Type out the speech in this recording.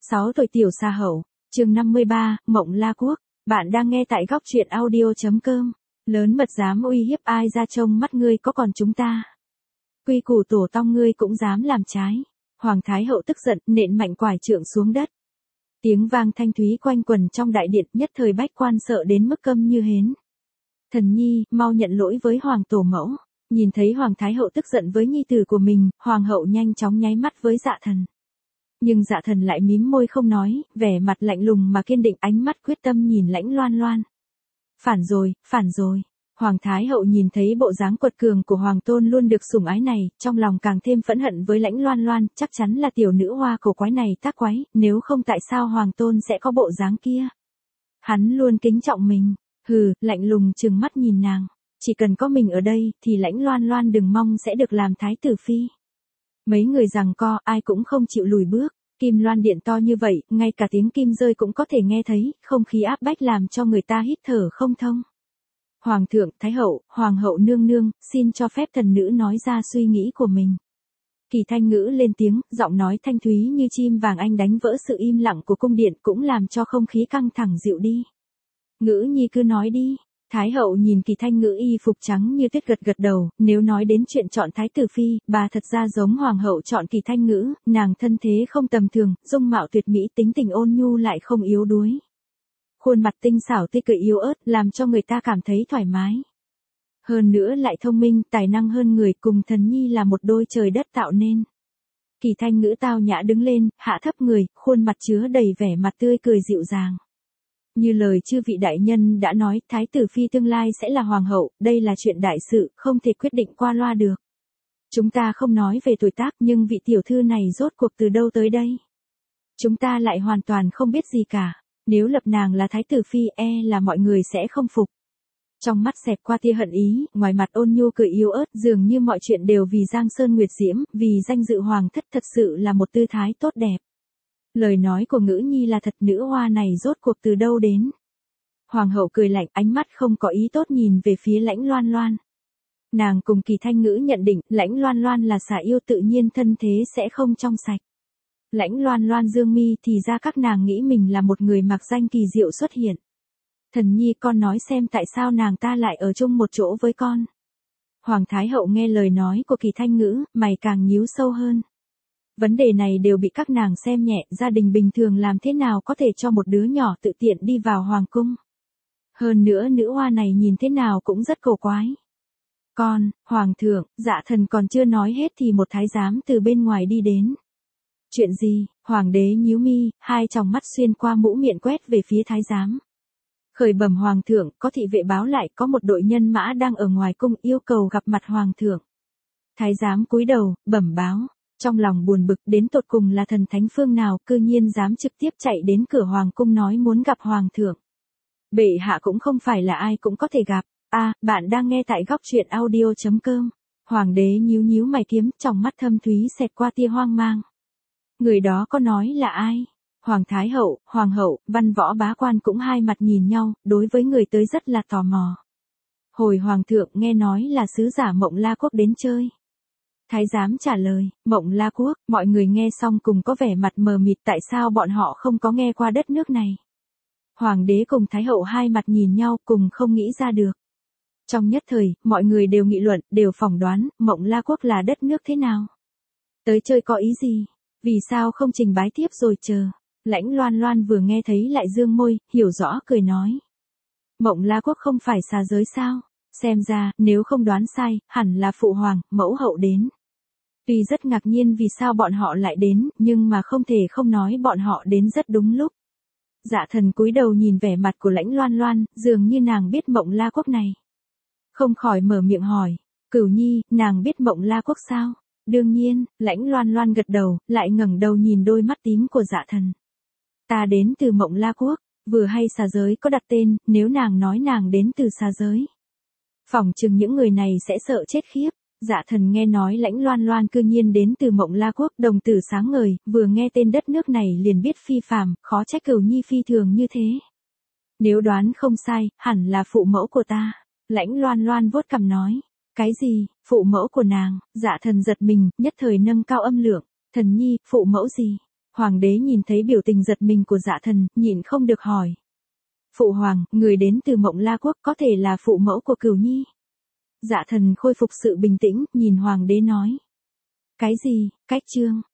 6 tuổi tiểu xa hậu, chương 53, Mộng La Quốc. Bạn đang nghe tại góc truyện audio.com. Lớn mật dám uy hiếp ai ra trông mắt ngươi có còn chúng ta. Quy củ tổ tông ngươi cũng dám làm trái. Hoàng Thái Hậu tức giận nện mạnh quải trượng xuống đất. Tiếng vang thanh thúy quanh quần trong đại điện, nhất thời bách quan sợ đến mức câm như hến. Thần nhi, mau nhận lỗi với Hoàng Tổ mẫu. Nhìn thấy Hoàng Thái Hậu tức giận với nhi tử của mình, Hoàng hậu nhanh chóng nháy mắt với Dạ Thần. Nhưng Dạ Thần lại mím môi không nói, vẻ mặt lạnh lùng mà kiên định, ánh mắt quyết tâm nhìn Lãnh Loan Loan. Phản rồi. Hoàng Thái Hậu nhìn thấy bộ dáng quật cường của Hoàng Tôn luôn được sủng ái này, trong lòng càng thêm phẫn hận với Lãnh Loan Loan, chắc chắn là tiểu nữ hoa cổ quái này tác quái, nếu không tại sao Hoàng Tôn sẽ có bộ dáng kia. Hắn luôn kính trọng mình, lạnh lùng trừng mắt nhìn nàng. Chỉ cần có mình ở đây, thì Lãnh Loan Loan đừng mong sẽ được làm thái tử phi. Mấy người giằng co, ai cũng không chịu lùi bước. Kim loan điện to như vậy, ngay cả tiếng kim rơi cũng có thể nghe thấy, không khí áp bách làm cho người ta hít thở không thông. Hoàng thượng, Thái hậu, Hoàng hậu nương nương, xin cho phép thần nữ nói ra suy nghĩ của mình. Kỳ Thanh Ngữ lên tiếng, giọng nói thanh thúy như chim vàng anh đánh vỡ sự im lặng của cung điện, cũng làm cho không khí căng thẳng dịu đi. Ngữ nhi cứ nói đi. Thái hậu nhìn Kỳ Thanh Ngữ y phục trắng như tuyết gật đầu, nếu nói đến chuyện chọn thái tử phi, bà thật ra giống hoàng hậu chọn Kỳ Thanh Ngữ, nàng thân thế không tầm thường, dung mạo tuyệt mỹ, tính tình ôn nhu lại không yếu đuối. Khuôn mặt tinh xảo tươi cười yếu ớt, làm cho người ta cảm thấy thoải mái. Hơn nữa lại thông minh, tài năng hơn người, cùng thần nhi là một đôi trời đất tạo nên. Kỳ Thanh Ngữ tao nhã đứng lên, hạ thấp người, khuôn mặt chứa đầy vẻ mặt tươi cười dịu dàng. Như lời chư vị đại nhân đã nói, thái tử phi tương lai sẽ là hoàng hậu, đây là chuyện đại sự, không thể quyết định qua loa được. Chúng ta không nói về tuổi tác, nhưng vị tiểu thư này rốt cuộc từ đâu tới đây? Chúng ta lại hoàn toàn không biết gì cả. Nếu lập nàng là thái tử phi, là mọi người sẽ không phục. Trong mắt xẹt qua tia hận ý, ngoài mặt ôn nhu cười yếu ớt, dường như mọi chuyện đều vì Giang Sơn Nguyệt Diễm, vì danh dự hoàng thất, thật sự là một tư thái tốt đẹp. Lời nói của Ngữ nhi là thật, nữ hoa này rốt cuộc từ đâu đến? Hoàng hậu cười lạnh, ánh mắt không có ý tốt nhìn về phía Lãnh Loan Loan. Nàng cùng Kỳ Thanh Ngữ nhận định, Lãnh Loan Loan là xà yêu, tự nhiên thân thế sẽ không trong sạch. Lãnh Loan Loan dương mi, thì ra các nàng nghĩ mình là một người mặc danh kỳ diệu xuất hiện. Thần nhi, con nói xem tại sao nàng ta lại ở chung một chỗ với con. Hoàng Thái Hậu nghe lời nói của Kỳ Thanh Ngữ, mày càng nhíu sâu hơn. Vấn đề này đều bị các nàng xem nhẹ, gia đình bình thường làm thế nào có thể cho một đứa nhỏ tự tiện đi vào hoàng cung. Hơn nữa nữ hoa này nhìn thế nào cũng rất cổ quái. Hoàng thượng, Dạ Thần còn chưa nói hết thì một thái giám từ bên ngoài đi đến. Chuyện gì? Hoàng đế nhíu mi, hai tròng mắt xuyên qua mũ miệng quét về phía thái giám. Khởi bẩm hoàng thượng, có thị vệ báo lại có một đội nhân mã đang ở ngoài cung yêu cầu gặp mặt hoàng thượng. Thái giám cúi đầu, bẩm báo. Trong lòng buồn bực, đến tột cùng là thần thánh phương nào, cư nhiên dám trực tiếp chạy đến cửa hoàng cung nói muốn gặp hoàng thượng. Bệ hạ cũng không phải là ai cũng có thể gặp. Bạn đang nghe tại góc truyện audio.com. Hoàng đế nhíu mày kiếm, trong mắt thâm thúy xẹt qua tia hoang mang. Người đó có nói là ai? Hoàng Thái Hậu, Hoàng hậu, văn võ bá quan cũng hai mặt nhìn nhau, đối với người tới rất là tò mò. Hồi hoàng thượng, nghe nói là sứ giả Mộng La Quốc đến chơi. Thái giám trả lời, Mộng La Quốc, mọi người nghe xong cùng có vẻ mặt mờ mịt, tại sao bọn họ không có nghe qua đất nước này. Hoàng đế cùng Thái hậu hai mặt nhìn nhau, cùng không nghĩ ra được. Trong nhất thời, mọi người đều nghị luận, đều phỏng đoán, Mộng La Quốc là đất nước thế nào. Tới chơi có ý gì? Vì sao không trình bái tiếp rồi chờ? Lãnh Loan Loan vừa nghe thấy lại dương môi, hiểu rõ cười nói. Mộng La Quốc không phải xà giới sao? Xem ra, nếu không đoán sai, hẳn là phụ hoàng, mẫu hậu đến. Tuy rất ngạc nhiên vì sao bọn họ lại đến, nhưng mà không thể không nói bọn họ đến rất đúng lúc. Dạ Thần cúi đầu nhìn vẻ mặt của Lãnh Loan Loan, dường như nàng biết Mộng La Quốc này. Không khỏi mở miệng hỏi, Cửu nhi, nàng biết Mộng La Quốc sao? Đương nhiên, Lãnh Loan Loan gật đầu, lại ngẩng đầu nhìn đôi mắt tím của Dạ Thần. Ta đến từ Mộng La Quốc, vừa hay xà giới có đặt tên, nếu nàng nói nàng đến từ xà giới. Phỏng chừng những người này sẽ sợ chết khiếp. Dạ Thần nghe nói Lãnh Loan Loan cư nhiên đến từ Mộng La Quốc, đồng tử sáng ngời, vừa nghe tên đất nước này liền biết phi phàm, khó trách Cửu nhi phi thường như thế. Nếu đoán không sai, hẳn là phụ mẫu của ta. Lãnh Loan Loan vuốt cằm nói. Cái gì, phụ mẫu của nàng? Dạ Thần giật mình, nhất thời nâng cao âm lượng. Thần nhi, phụ mẫu gì? Hoàng đế nhìn thấy biểu tình giật mình của Dạ Thần, nhịn không được hỏi. Phụ hoàng, người đến từ Mộng La Quốc có thể là phụ mẫu của Cửu Nhi. Dạ Thần khôi phục sự bình tĩnh, nhìn Hoàng đế nói. Cái gì, cách chương.